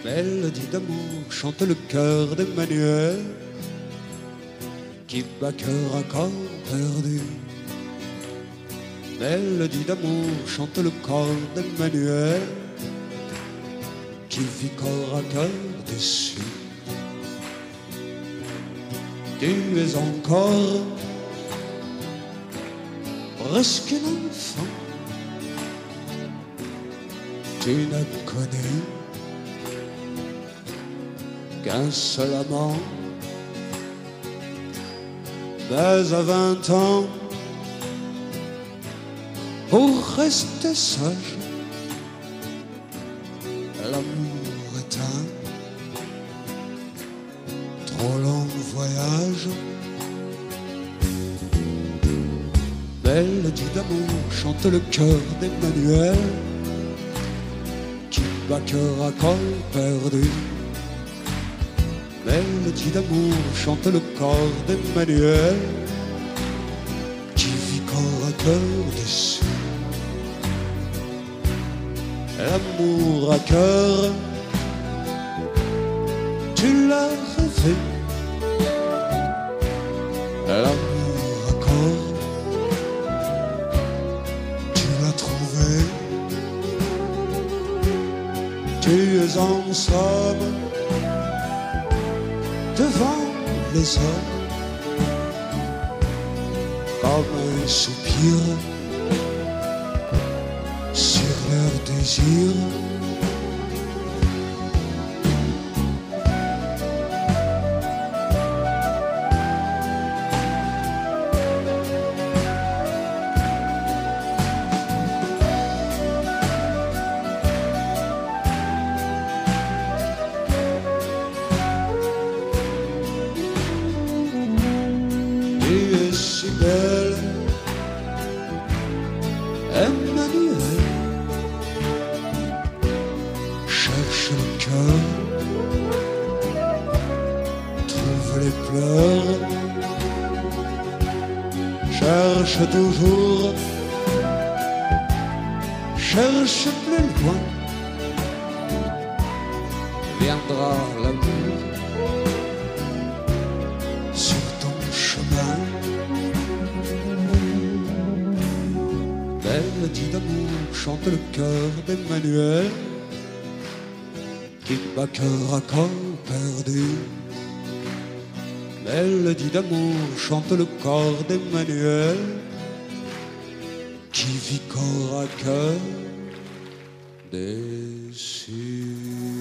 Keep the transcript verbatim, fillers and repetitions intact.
Mélodie d'amour chante le cœur d'Emmanuel qui bat cœur à corps perdu. Mélodie d'amour chante le corps d'Emmanuel qui vit corps à cœur déçu. Tu es encore presque un enfant, tu ne connais qu'un seul amant. Mais à vingt ans, pour rester sage, l'amour est un trop long voyage. Mélodie d'amour chante le cœur d'Emmanuel qui bat cœur à corps perdu. Mélodie d'amour chante le corps d'Emmanuel qui vit corps à cœur déçu. L'amour à cœur, tu l'as rêvé. L'amour à corps, tu l'as trouvé. Tu es en somme devant les hommes comme un soupir sur leur désir. Si belle, Emmanuel, cherche le cœur, trouve les pleurs, cherche toujours, cherche plus loin, viendra l'amour sur ton chemin. Mélodie d'amour chante le cœur d'Emmanuel qui bat cœur à corps perdu. Mélodie d'amour chante le corps d'Emmanuel qui vit corps à cœur déçu.